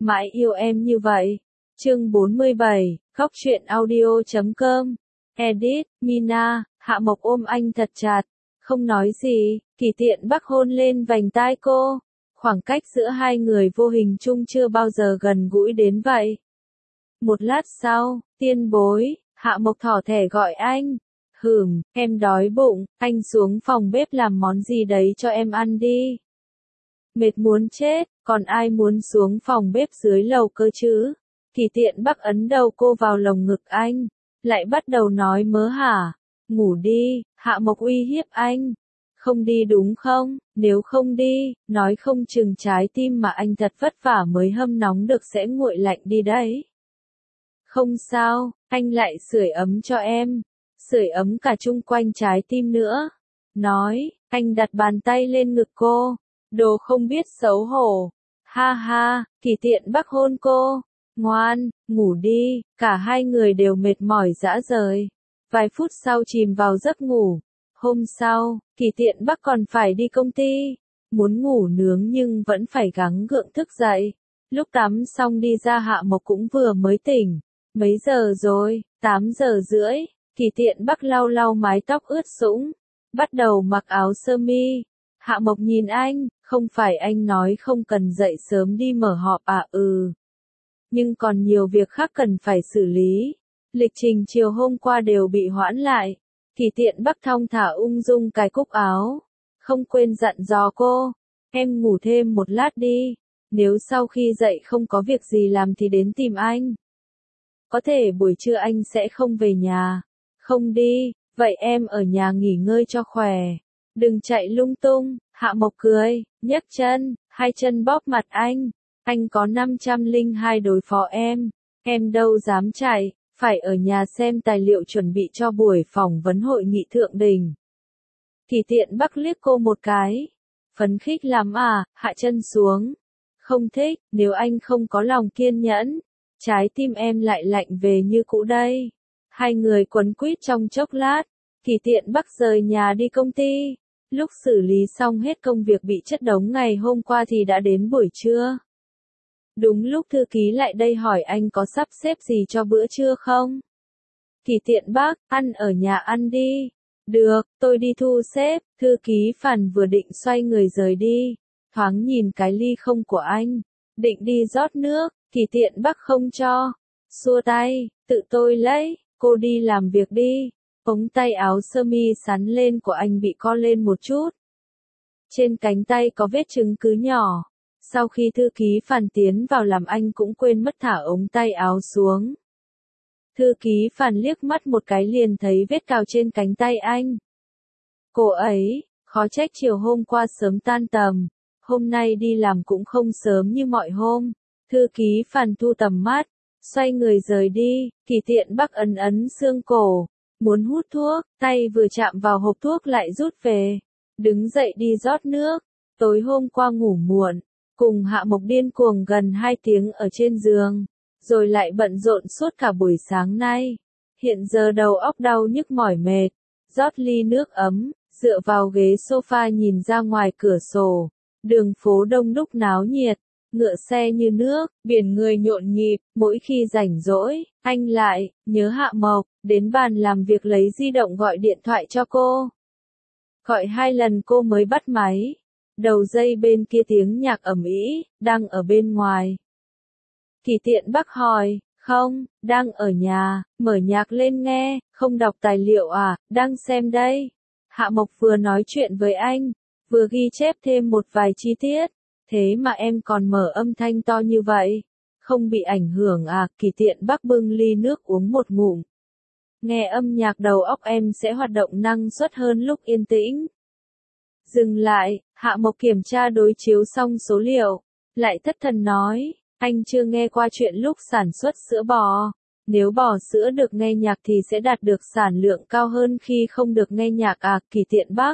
Mãi yêu em như vậy. Chương 47, khóc chuyện audio.com. Edit, Mina, Hạ Mộc ôm anh thật chặt, không nói gì, Kỳ Tiện Bắc hôn lên vành tai cô. Khoảng cách giữa hai người vô hình chung chưa bao giờ gần gũi đến vậy. Một lát sau, Tiên Bối, Hạ Mộc thỏ thẻ gọi anh. Em đói bụng, anh xuống phòng bếp làm món gì đấy cho em ăn đi. Mệt muốn chết, còn ai muốn xuống phòng bếp dưới lầu cơ chứ? Kỳ Tiện Bắc ấn đầu cô vào lồng ngực anh, lại bắt đầu nói mớ hả? Ngủ đi, Hạ Mộc uy hiếp anh. Không đi đúng không? Nếu không đi, nói không chừng trái tim mà anh thật vất vả mới hâm nóng được sẽ nguội lạnh đi đấy. Không sao, anh lại sưởi ấm cho em. Sưởi ấm cả chung quanh trái tim nữa. Nói, anh đặt bàn tay lên ngực cô. Đồ không biết xấu hổ. Ha ha, Kỳ Tiện Bắc hôn cô. Ngoan, ngủ đi, cả hai người đều mệt mỏi rã rời. Vài phút sau chìm vào giấc ngủ. Hôm sau, Kỳ Tiện Bắc còn phải đi công ty. Muốn ngủ nướng nhưng vẫn phải gắng gượng thức dậy. Lúc tắm xong đi ra Hạ Mộc cũng vừa mới tỉnh. Mấy giờ rồi? 8 giờ rưỡi. Kỳ Tiện Bắc lau lau mái tóc ướt sũng. Bắt đầu mặc áo sơ mi. Hạ Mộc nhìn anh, không phải anh nói không cần dậy sớm đi mở họp à? Nhưng còn nhiều việc khác cần phải xử lý. Lịch trình chiều hôm qua đều bị hoãn lại. Kỳ Tiện Bắc thong thả ung dung cài cúc áo. Không quên dặn dò cô. Em ngủ thêm một lát đi. Nếu sau khi dậy không có việc gì làm thì đến tìm anh. Có thể buổi trưa anh sẽ không về nhà. Không đi, vậy em ở nhà nghỉ ngơi cho khỏe. Đừng chạy lung tung. Hạ Mộc cười, nhấc chân, hai chân bóp mặt anh. Anh có 502 đối phó em đâu dám chạy, phải ở nhà xem tài liệu chuẩn bị cho buổi phỏng vấn hội nghị thượng đỉnh. Kỳ Tiện Bắc liếc cô một cái. Phấn khích lắm à? Hạ chân xuống. Không thích, nếu anh không có lòng kiên nhẫn, trái tim em lại lạnh về như cũ đây. Hai người quấn quýt trong chốc lát. Kỳ Tiện Bắc rời nhà đi công ty. Lúc xử lý xong hết công việc bị chất đống ngày hôm qua thì đã đến buổi trưa. Đúng lúc thư ký lại đây hỏi anh có sắp xếp gì cho bữa trưa không? Kỳ Tiện Bắc, ăn ở nhà ăn đi. Được, tôi đi thu xếp. Thư ký Phản vừa định xoay người rời đi. Thoáng nhìn cái ly không của anh. Định đi rót nước, Kỳ Tiện Bắc không cho. Xua tay, tự tôi lấy, cô đi làm việc đi. Ống tay áo sơ mi sắn lên của anh bị co lên một chút. Trên cánh tay có vết chứng cứ nhỏ. Sau khi thư ký Phản tiến vào làm anh cũng quên mất thả ống tay áo xuống. Thư ký Phản liếc mắt một cái liền thấy vết cào trên cánh tay anh. Cô ấy, khó trách chiều hôm qua sớm tan tầm. Hôm nay đi làm cũng không sớm như mọi hôm. Thư ký Phản thu tầm mắt, xoay người rời đi. Kỳ Tiện Bắc ấn ấn xương cổ. Muốn hút thuốc, tay vừa chạm vào hộp thuốc lại rút về. Đứng dậy đi rót nước. Tối hôm qua ngủ muộn, cùng Hạ Mộc điên cuồng gần 2 tiếng ở trên giường, rồi lại bận rộn suốt cả buổi sáng nay. Hiện giờ đầu óc đau nhức mỏi mệt, rót ly nước ấm, dựa vào ghế sofa nhìn ra ngoài cửa sổ. Đường phố đông đúc náo nhiệt, ngựa xe như nước, biển người nhộn nhịp. Mỗi khi rảnh rỗi, anh lại nhớ Hạ Mộc, đến bàn làm việc lấy di động gọi điện thoại cho cô. Gọi 2 lần cô mới bắt máy. Đầu dây bên kia tiếng nhạc ầm ĩ, đang ở bên ngoài. Kỳ Tiện Bắc hỏi, không, đang ở nhà, mở nhạc lên nghe, không đọc tài liệu à, đang xem đây. Hạ Mộc vừa nói chuyện với anh, vừa ghi chép thêm một vài chi tiết. Thế mà em còn mở âm thanh to như vậy. Không bị ảnh hưởng à? Kỳ Tiện Bắc bưng ly nước uống một ngụm. Nghe âm nhạc đầu óc em sẽ hoạt động năng suất hơn lúc yên tĩnh. Dừng lại, Hạ Mộc kiểm tra đối chiếu xong số liệu. Lại thất thần nói, anh chưa nghe qua chuyện lúc sản xuất sữa bò. Nếu bò sữa được nghe nhạc thì sẽ đạt được sản lượng cao hơn khi không được nghe nhạc à? Kỳ Tiện Bắc.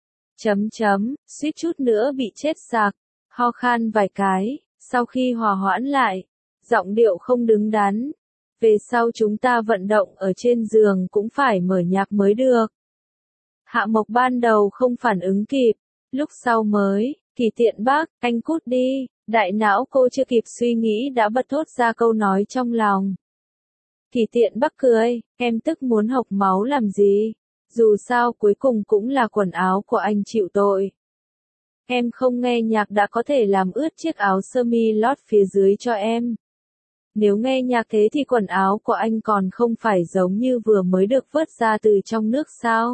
Suýt chút nữa bị chết sặc. Ho khan vài cái, sau khi hòa hoãn lại, giọng điệu không đứng đắn. Về sau chúng ta vận động ở trên giường cũng phải mở nhạc mới được. Hạ Mộc ban đầu không phản ứng kịp, lúc sau mới, Kỳ Tiện Bắc, anh cút đi, Đại não cô chưa kịp suy nghĩ đã bật thốt ra câu nói trong lòng. Kỳ Tiện Bắc cười, em tức muốn hộc máu làm gì? Dù sao cuối cùng cũng là quần áo của anh chịu tội. Em không nghe nhạc đã có thể làm ướt chiếc áo sơ mi lót phía dưới cho em. Nếu nghe nhạc thế thì quần áo của anh còn không phải giống như vừa mới được vớt ra từ trong nước sao?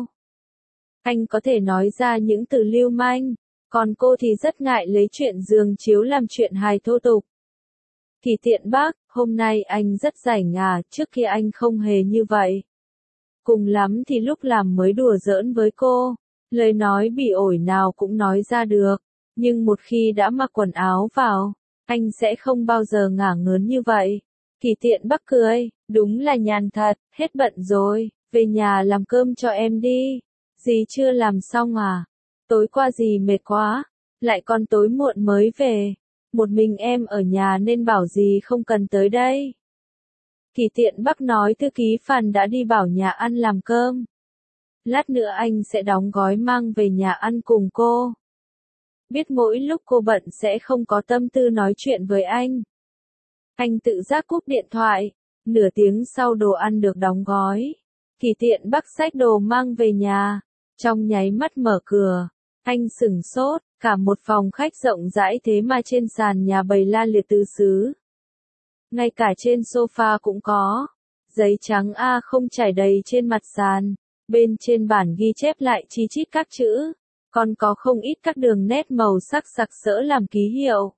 Anh có thể nói ra những từ lưu manh, còn cô thì rất ngại lấy chuyện giường chiếu làm chuyện hài thô tục. Kỳ Tiện Bắc, hôm nay anh rất rảnh à, trước kia anh không hề như vậy. Cùng lắm thì lúc làm mới đùa giỡn với cô, lời nói bị ổi nào cũng nói ra được, nhưng một khi đã mặc quần áo vào, anh sẽ không bao giờ ngả ngớn như vậy. Kỳ Tiện Bắc cười, đúng là nhàn thật, hết bận rồi, về nhà làm cơm cho em đi. Dì chưa làm xong à? Tối qua dì mệt quá, lại còn tối muộn mới về. Một mình em ở nhà nên bảo dì không cần tới đây. Kỳ Tiện Bắc nói thư ký Phan đã đi bảo nhà ăn làm cơm. Lát nữa anh sẽ đóng gói mang về nhà ăn cùng cô. Biết mỗi lúc cô bận sẽ không có tâm tư nói chuyện với anh. Anh tự giác cúp điện thoại. Nửa tiếng sau đồ ăn được đóng gói. Kỳ Tiện Bắc xách đồ mang về nhà. Trong nháy mắt mở cửa, anh sửng sốt, cả một phòng khách rộng rãi thế mà trên sàn nhà bày la liệt tứ xứ. Ngay cả trên sofa cũng có. Giấy trắng A0 trải đầy trên mặt sàn. Bên trên bản ghi chép lại chi chít các chữ. Còn có không ít các đường nét màu sắc sặc sỡ làm ký hiệu.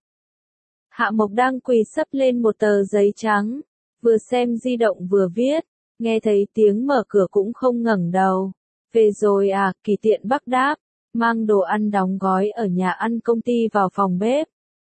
Hạ Mộc đang quỳ sấp lên một tờ giấy trắng. Vừa xem di động vừa viết. Nghe thấy tiếng mở cửa cũng không ngẩng đầu. Về rồi à, Kỳ Tiện Bắc đáp. Mang đồ ăn đóng gói ở nhà ăn công ty vào phòng bếp.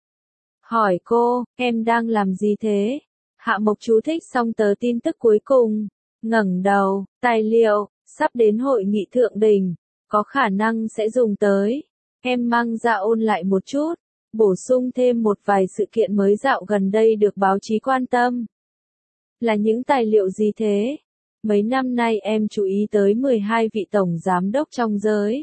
Hỏi cô, em đang làm gì thế? Hạ Mộc chú thích xong tờ tin tức cuối cùng. Ngẩng đầu, tài liệu, sắp đến hội nghị thượng đỉnh. Có khả năng sẽ dùng tới. Em mang ra ôn lại một chút. Bổ sung thêm một vài sự kiện mới dạo gần đây được báo chí quan tâm. Là những tài liệu gì thế? Mấy năm nay em chú ý tới 12 vị tổng giám đốc trong giới.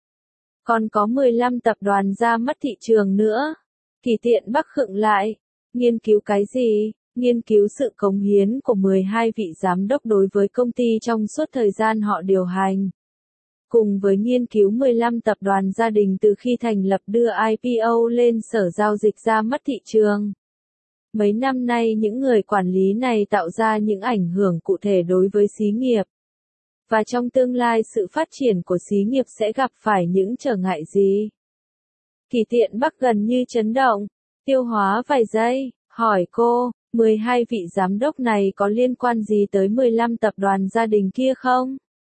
Còn có 15 tập đoàn ra mắt thị trường nữa. Kỳ Tiện Bắc khựng lại. Nghiên cứu cái gì? Nghiên cứu sự cống hiến của 12 vị giám đốc đối với công ty trong suốt thời gian họ điều hành. Cùng với nghiên cứu 15 tập đoàn gia đình từ khi thành lập đưa IPO lên sở giao dịch ra mắt thị trường. Mấy năm nay những người quản lý này tạo ra những ảnh hưởng cụ thể đối với xí nghiệp. Và trong tương lai sự phát triển của xí nghiệp sẽ gặp phải những trở ngại gì? Kỳ Tiện Bắc gần như chấn động, tiêu hóa vài giây, hỏi cô, 12 vị giám đốc này có liên quan gì tới 15 tập đoàn gia đình kia không?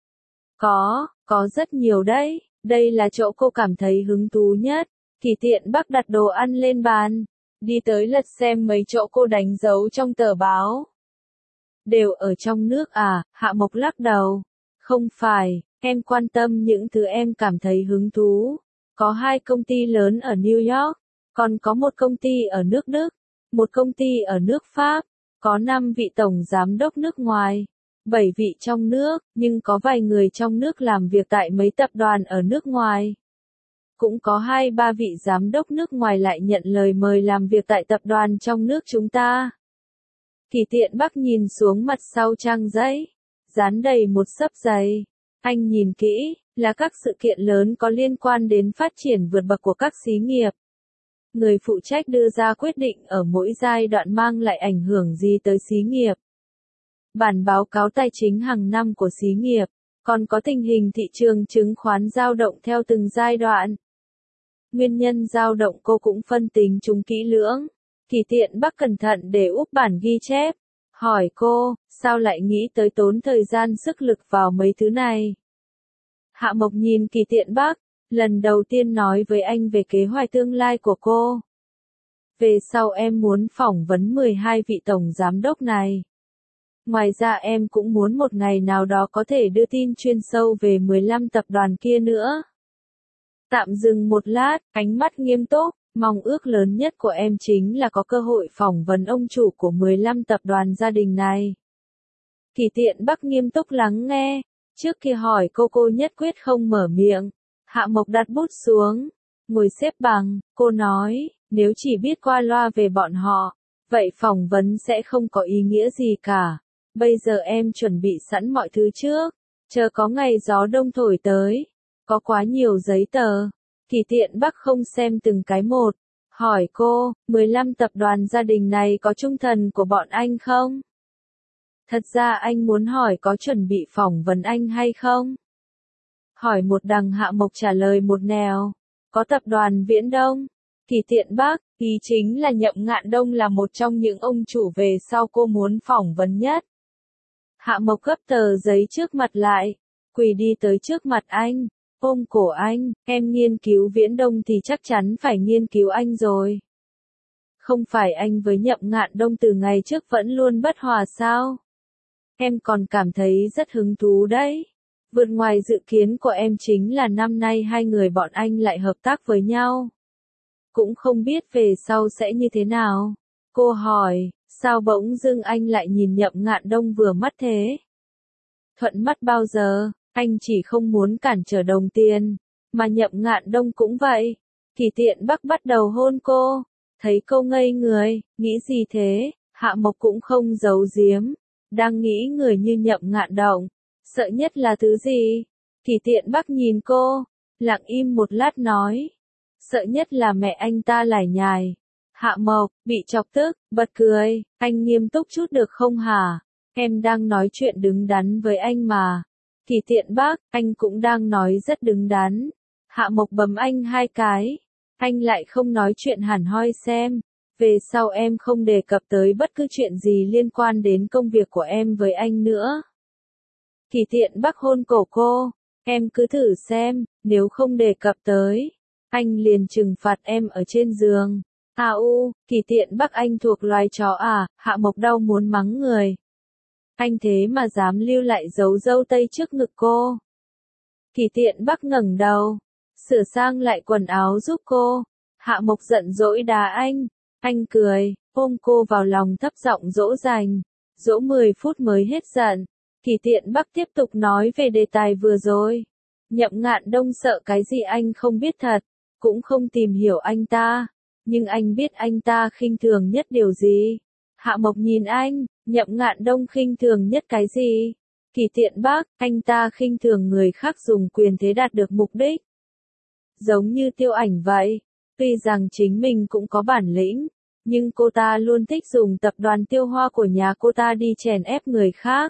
Có rất nhiều đấy, đây là chỗ cô cảm thấy hứng thú nhất. Kỳ Tiện Bắc đặt đồ ăn lên bàn, đi tới lật xem mấy chỗ cô đánh dấu trong tờ báo. Đều ở trong nước à? Hạ Mộc lắc đầu. Không phải, em quan tâm những thứ em cảm thấy hứng thú. Có 2 công ty lớn ở New York, còn có một công ty ở nước Đức, một công ty ở nước Pháp, có 5 vị tổng giám đốc nước ngoài, 7 vị trong nước, nhưng có vài người trong nước làm việc tại mấy tập đoàn ở nước ngoài. Cũng có 2-3 vị giám đốc nước ngoài lại nhận lời mời làm việc tại tập đoàn trong nước chúng ta. Kỳ Tiện Bắc nhìn xuống mặt sau trang giấy, dán đầy một xấp giấy. Anh nhìn kỹ, là các sự kiện lớn có liên quan đến phát triển vượt bậc của các xí nghiệp. Người phụ trách đưa ra quyết định ở mỗi giai đoạn mang lại ảnh hưởng gì tới xí nghiệp. Bản báo cáo tài chính hàng năm của xí nghiệp, còn có tình hình thị trường chứng khoán dao động theo từng giai đoạn. Nguyên nhân dao động cô cũng phân tính chúng kỹ lưỡng. Kỳ Tiện Bắc cẩn thận để úp bản ghi chép. Hỏi cô, sao lại nghĩ tới tốn thời gian sức lực vào mấy thứ này? Hạ Mộc nhìn Kỳ Tiện Bắc, lần đầu tiên nói với anh về kế hoạch tương lai của cô. Về sau em muốn phỏng vấn 12 vị tổng giám đốc này. Ngoài ra em cũng muốn một ngày nào đó có thể đưa tin chuyên sâu về 15 tập đoàn kia nữa. Tạm dừng một lát, ánh mắt nghiêm túc, mong ước lớn nhất của em chính là có cơ hội phỏng vấn ông chủ của 15 tập đoàn gia đình này. Kỳ Tiện Bắc nghiêm túc lắng nghe, trước khi hỏi cô nhất quyết không mở miệng. Hạ Mộc đặt bút xuống, ngồi xếp bằng, cô nói, Nếu chỉ biết qua loa về bọn họ, vậy phỏng vấn sẽ không có ý nghĩa gì cả. Bây giờ em chuẩn bị sẵn mọi thứ trước, chờ có ngày gió đông thổi tới. Có quá nhiều giấy tờ. Kỳ Tiện Bắc không xem từng cái một. Hỏi cô, 15 tập đoàn gia đình này có trung thần của bọn anh không? Thật ra anh muốn hỏi có chuẩn bị phỏng vấn anh hay không? Hỏi một đằng Hạ Mộc trả lời một nẻo. Có tập đoàn Viễn Đông. Kỳ Tiện Bắc, ý chính là Nhậm Ngạn Đông là một trong những ông chủ về sau cô muốn phỏng vấn nhất. Hạ Mộc gấp tờ giấy trước mặt lại, quỳ đi tới trước mặt anh, ôm cổ anh, em nghiên cứu Viễn Đông thì chắc chắn phải nghiên cứu anh rồi. Không phải anh với Nhậm Ngạn Đông từ ngày trước vẫn luôn bất hòa sao? Em còn cảm thấy rất hứng thú đấy. Vượt ngoài dự kiến của em chính là năm nay hai người bọn anh lại hợp tác với nhau. Cũng không biết về sau sẽ như thế nào. Cô hỏi, sao bỗng dưng anh lại nhìn Nhậm Ngạn Đông vừa mắt thế? Thuận mắt bao giờ, anh chỉ không muốn cản trở đồng tiền, mà Nhậm Ngạn Đông cũng vậy. Kỳ Tiện Bắc bắt đầu hôn cô, thấy cô ngây người, nghĩ gì thế? Hạ Mộc cũng không giấu giếm, đang nghĩ người như Nhậm Ngạn Đông, sợ nhất là thứ gì? Kỳ Tiện Bắc nhìn cô, lặng im một lát nói, sợ nhất là mẹ anh ta lải nhải. Hạ Mộc, bị chọc tức, bật cười, anh nghiêm túc chút được không hả? Em đang nói chuyện đứng đắn với anh mà. Kỳ Tiện Bắc, anh cũng đang nói rất đứng đắn. Hạ Mộc bấm anh hai cái. Anh lại không nói chuyện hẳn hoi xem. Về sau em không đề cập tới bất cứ chuyện gì liên quan đến công việc của em với anh nữa. Kỳ Tiện Bắc hôn cổ cô. Em cứ thử xem, nếu không đề cập tới, anh liền trừng phạt em ở trên giường. Kỳ Tiện Bắc anh thuộc loài chó à? Hạ Mộc đau muốn mắng người. Anh thế mà dám lưu lại dấu râu tây trước ngực cô. Kỳ Tiện Bắc ngẩng đầu, sửa sang lại quần áo giúp cô. Hạ Mộc giận dỗi đá anh cười, ôm cô vào lòng thấp giọng dỗ dành. Dỗ 10 phút mới hết giận. Kỳ Tiện Bắc tiếp tục nói về đề tài vừa rồi. Nhậm Ngạn Đông sợ cái gì anh không biết thật, cũng không tìm hiểu anh ta. Nhưng anh biết anh ta khinh thường nhất điều gì? Hạ Mộc nhìn anh, Nhậm Ngạn Đông khinh thường nhất cái gì? Kỳ Tiện Bắc, anh ta khinh thường người khác dùng quyền thế đạt được mục đích. Giống như Tiêu Ảnh vậy, tuy rằng chính mình cũng có bản lĩnh, nhưng cô ta luôn thích dùng tập đoàn Tiêu Hoa của nhà cô ta đi chèn ép người khác.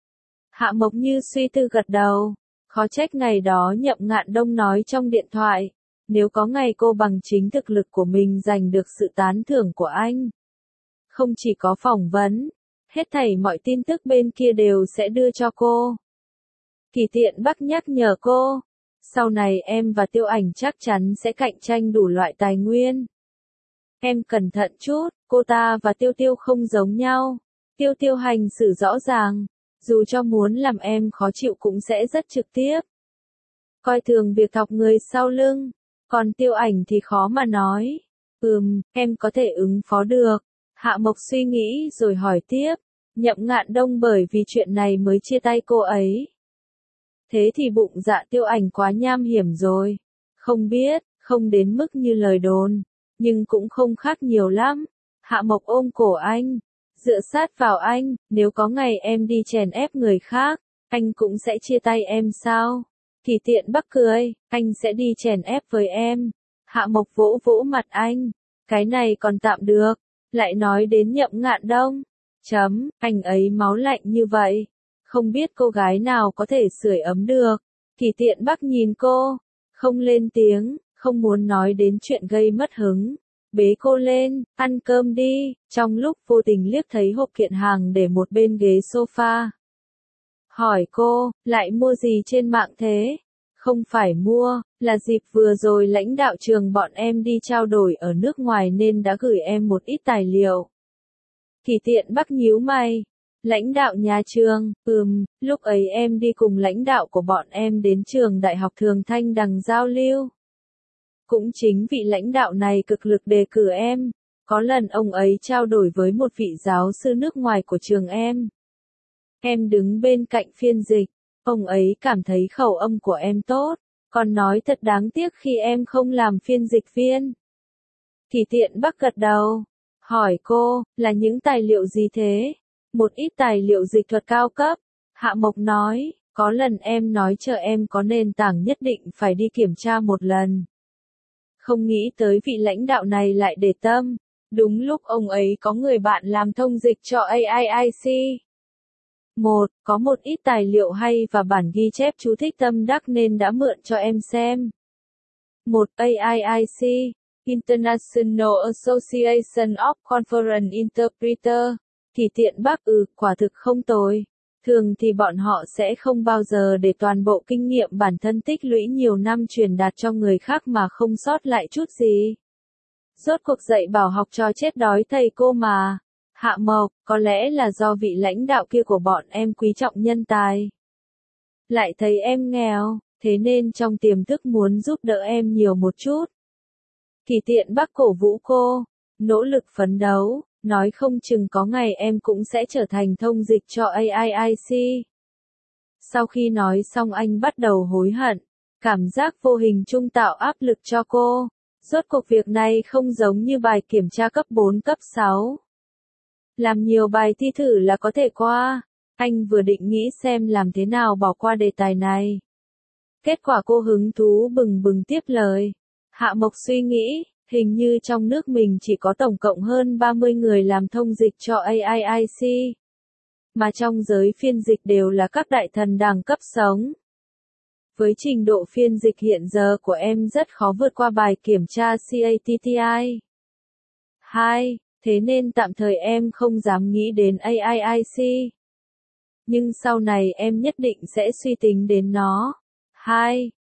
Hạ Mộc như suy tư gật đầu, khó trách ngày đó Nhậm Ngạn Đông nói trong điện thoại. Nếu có ngày cô bằng chính thực lực của mình giành được sự tán thưởng của anh. Không chỉ có phỏng vấn, hết thảy mọi tin tức bên kia đều sẽ đưa cho cô. Kỳ Tiện Bắc nhắc nhở cô, sau này em và Tiêu Ảnh chắc chắn sẽ cạnh tranh đủ loại tài nguyên. Em cẩn thận chút, cô ta và Tiêu Tiêu không giống nhau. Tiêu Tiêu hành xử rõ ràng, dù cho muốn làm em khó chịu cũng sẽ rất trực tiếp. Coi thường việc thọc người sau lưng. Còn Tiêu Ảnh thì khó mà nói. Em có thể ứng phó được. Hạ Mộc suy nghĩ rồi hỏi tiếp. Nhậm Ngạn Đông bởi vì chuyện này mới chia tay cô ấy. Thế thì bụng dạ Tiêu Ảnh quá nham hiểm rồi. Không biết, không đến mức như lời đồn, nhưng cũng không khác nhiều lắm. Hạ Mộc ôm cổ anh, dựa sát vào anh, nếu có ngày em đi chèn ép người khác, anh cũng sẽ chia tay em sao? Kỳ Tiện Bắc cười, anh sẽ đi chèn ép với em. Hạ Mộc vỗ vỗ mặt anh, cái này còn tạm được, lại nói đến Nhậm Ngạn Đông. Anh ấy máu lạnh như vậy, không biết cô gái nào có thể sưởi ấm được. Kỳ Tiện Bắc nhìn cô, không lên tiếng, không muốn nói đến chuyện gây mất hứng. Bế cô lên, ăn cơm đi, trong lúc vô tình liếc thấy hộp kiện hàng để một bên ghế sofa. Hỏi cô, lại mua gì trên mạng thế? Không phải mua, là dịp vừa rồi lãnh đạo trường bọn em đi trao đổi ở nước ngoài nên đã gửi em một ít tài liệu. Kỳ Tiện Bắc nhíu mày. Lãnh đạo nhà trường, lúc ấy em đi cùng lãnh đạo của bọn em đến trường Đại học Thường Thanh Đằng giao lưu. Cũng chính vị lãnh đạo này cực lực đề cử em. Có lần ông ấy trao đổi với một vị giáo sư nước ngoài của trường em. Em đứng bên cạnh phiên dịch, ông ấy cảm thấy khẩu âm của em tốt, còn nói thật đáng tiếc khi em không làm phiên dịch viên. Kỳ Tiện Bắc gật đầu. Hỏi cô, là những tài liệu gì thế? Một ít tài liệu dịch thuật cao cấp. Hạ Mộc nói, có lần em nói chờ em có nền tảng nhất định phải đi kiểm tra một lần. Không nghĩ tới vị lãnh đạo này lại để tâm. Đúng lúc ông ấy có người bạn làm thông dịch cho AIIC. Có một ít tài liệu hay và bản ghi chép chú thích tâm đắc nên đã mượn cho em xem. AIIC, International Association of Conference Interpreter. Kỳ Tiện Bắc quả thực không tồi. Thường thì bọn họ sẽ không bao giờ để toàn bộ kinh nghiệm bản thân tích lũy nhiều năm truyền đạt cho người khác mà không sót lại chút gì. Rốt cuộc dạy bảo học trò chết đói thầy cô mà. Hạ Mộc, có lẽ là do vị lãnh đạo kia của bọn em quý trọng nhân tài. Lại thấy em nghèo, thế nên trong tiềm thức muốn giúp đỡ em nhiều một chút. Kỳ Tiện Bắc cổ vũ cô, nỗ lực phấn đấu, nói không chừng có ngày em cũng sẽ trở thành thông dịch cho AIIC. Sau khi nói xong anh bắt đầu hối hận, cảm giác vô hình trung tạo áp lực cho cô. Rốt cuộc việc này không giống như bài kiểm tra cấp 4 cấp 6. Làm nhiều bài thi thử là có thể qua. Anh vừa định nghĩ xem làm thế nào bỏ qua đề tài này. Kết quả cô hứng thú bừng bừng tiếp lời. Hạ Mộc suy nghĩ, hình như trong nước mình chỉ có tổng cộng hơn 30 người làm thông dịch cho AIIC. Mà trong giới phiên dịch đều là các đại thần đẳng cấp sống. Với trình độ phiên dịch hiện giờ của em rất khó vượt qua bài kiểm tra CATTI. 2. Thế nên tạm thời em không dám nghĩ đến AIIC. Nhưng sau này em nhất định sẽ suy tính đến nó. 2.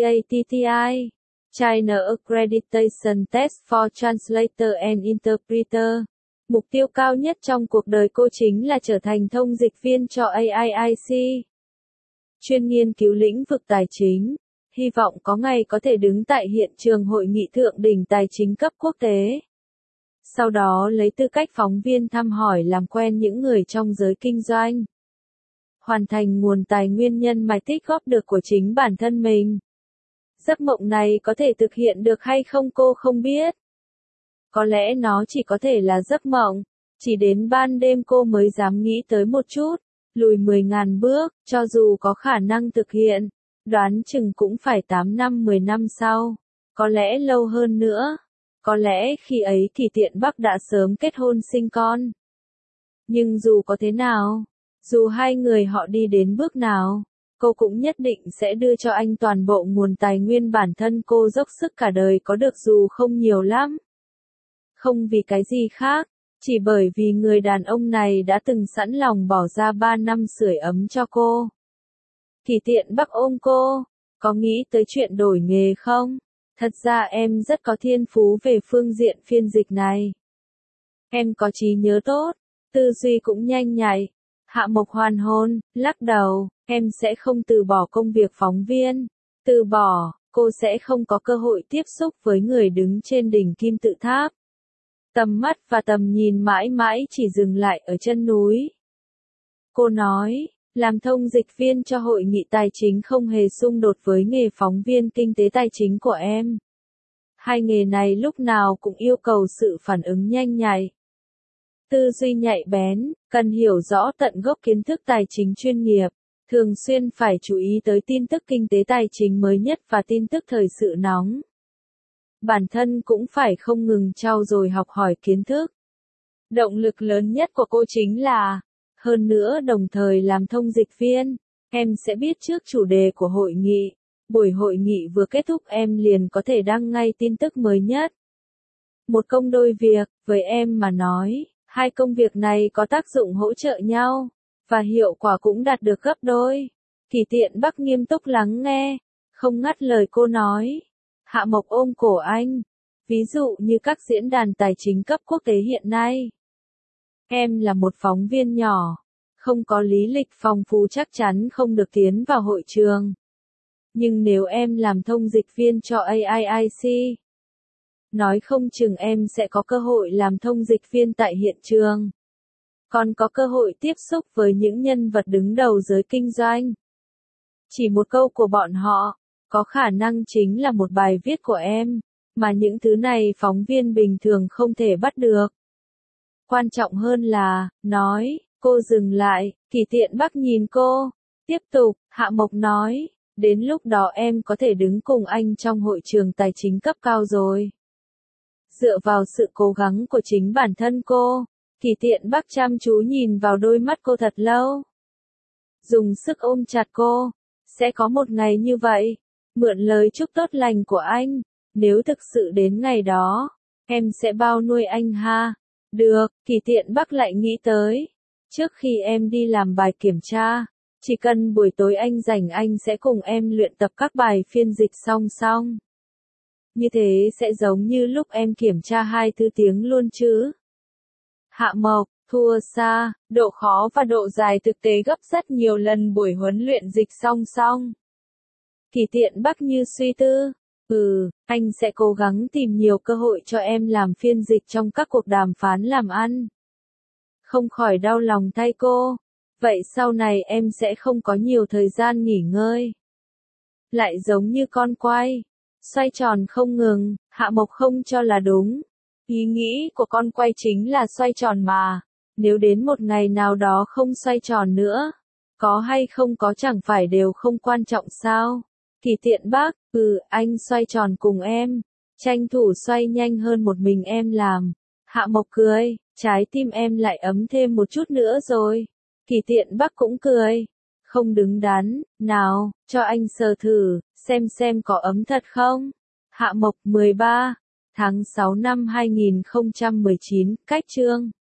CATTI. China Accreditation Test for Translator and Interpreter. Mục tiêu cao nhất trong cuộc đời cô chính là trở thành thông dịch viên cho AIIC. Chuyên nghiên cứu lĩnh vực tài chính, hy vọng có ngày có thể đứng tại hiện trường hội nghị thượng đỉnh tài chính cấp quốc tế. Sau đó lấy tư cách phóng viên thăm hỏi làm quen những người trong giới kinh doanh. Hoàn thành nguồn tài nguyên nhân mạch tích góp được của chính bản thân mình. Giấc mộng này có thể thực hiện được hay không cô không biết. Có lẽ nó chỉ có thể là giấc mộng, chỉ đến ban đêm cô mới dám nghĩ tới một chút. Lùi 10.000 bước, cho dù có khả năng thực hiện, đoán chừng cũng phải 8 năm 10 năm sau, có lẽ lâu hơn nữa, có lẽ khi ấy Kỳ Tiện Bắc đã sớm kết hôn sinh con. Nhưng dù có thế nào, dù hai người họ đi đến bước nào, cô cũng nhất định sẽ đưa cho anh toàn bộ nguồn tài nguyên bản thân cô dốc sức cả đời có được dù không nhiều lắm. Không vì cái gì khác. Chỉ bởi vì người đàn ông này đã từng sẵn lòng bỏ ra 3 năm sưởi ấm cho cô. Kỳ Tiện Bắc ôm cô, có nghĩ tới chuyện đổi nghề không? Thật ra em rất có thiên phú về phương diện phiên dịch này. Em có trí nhớ tốt, tư duy cũng nhanh nhạy. Hạ Mộc hoàn hôn, lắc đầu, em sẽ không từ bỏ công việc phóng viên. Từ bỏ, cô sẽ không có cơ hội tiếp xúc với người đứng trên đỉnh kim tự tháp. Tầm mắt và tầm nhìn mãi mãi chỉ dừng lại ở chân núi. Cô nói, làm thông dịch viên cho hội nghị tài chính không hề xung đột với nghề phóng viên kinh tế tài chính của em. Hai nghề này lúc nào cũng yêu cầu sự phản ứng nhanh nhạy. Tư duy nhạy bén, cần hiểu rõ tận gốc kiến thức tài chính chuyên nghiệp, thường xuyên phải chú ý tới tin tức kinh tế tài chính mới nhất và tin tức thời sự nóng. Bản thân cũng phải không ngừng trau dồi học hỏi kiến thức. Động lực lớn nhất của cô chính là, hơn nữa đồng thời làm thông dịch viên, em sẽ biết trước chủ đề của hội nghị. Buổi hội nghị vừa kết thúc em liền có thể đăng ngay tin tức mới nhất. Một công đôi việc, với em mà nói, hai công việc này có tác dụng hỗ trợ nhau, và hiệu quả cũng đạt được gấp đôi. Kỳ Tiện Bắc nghiêm túc lắng nghe, không ngắt lời cô nói. Hạ Mộc ôm cổ anh. Ví dụ như các diễn đàn tài chính cấp quốc tế hiện nay. Em là một phóng viên nhỏ, không có lý lịch phong phú chắc chắn không được tiến vào hội trường. Nhưng nếu em làm thông dịch viên cho AIIC, nói không chừng em sẽ có cơ hội làm thông dịch viên tại hiện trường. Còn có cơ hội tiếp xúc với những nhân vật đứng đầu giới kinh doanh. Chỉ một câu của bọn họ, có khả năng chính là một bài viết của em. mà những thứ này phóng viên bình thường không thể bắt được. Quan trọng hơn là, nói, cô dừng lại, Kỳ Tiện Bắc nhìn cô. Tiếp tục, Hạ Mộc nói, đến lúc đó em có thể đứng cùng anh trong hội trường tài chính cấp cao rồi. Dựa vào sự cố gắng của chính bản thân cô, Kỳ Tiện Bắc chăm chú nhìn vào đôi mắt cô thật lâu. Dùng sức ôm chặt cô, sẽ có một ngày như vậy, mượn lời chúc tốt lành của anh, nếu thực sự đến ngày đó, em sẽ bao nuôi anh ha. Được, Kỳ Tiện Bắc lại nghĩ tới. Trước khi em đi làm bài kiểm tra, chỉ cần buổi tối anh rảnh anh sẽ cùng em luyện tập các bài phiên dịch song song. Như thế sẽ giống như lúc em kiểm tra 2 thứ tiếng luôn chứ. Hạ Mộc, thua xa, độ khó và độ dài thực tế gấp rất nhiều lần buổi huấn luyện dịch song song. Kỳ Tiện Bắc như suy tư. Anh sẽ cố gắng tìm nhiều cơ hội cho em làm phiên dịch trong các cuộc đàm phán làm ăn. Không khỏi đau lòng thay cô. Vậy sau này em sẽ không có nhiều thời gian nghỉ ngơi. Lại giống như con quay, xoay tròn không ngừng, Hạ Mộc không cho là đúng. Ý nghĩ của con quay chính là xoay tròn mà. Nếu đến một ngày nào đó không xoay tròn nữa, có hay không có chẳng phải đều không quan trọng sao? Kỳ Tiện Bắc, anh xoay tròn cùng em, tranh thủ xoay nhanh hơn một mình em làm. Hạ Mộc cười, trái tim em lại ấm thêm một chút nữa rồi. Kỳ Tiện Bắc cũng cười, không đứng đắn, nào, cho anh sờ thử, xem có ấm thật không? Hạ Mộc 13 tháng 6 năm 2019, cách chương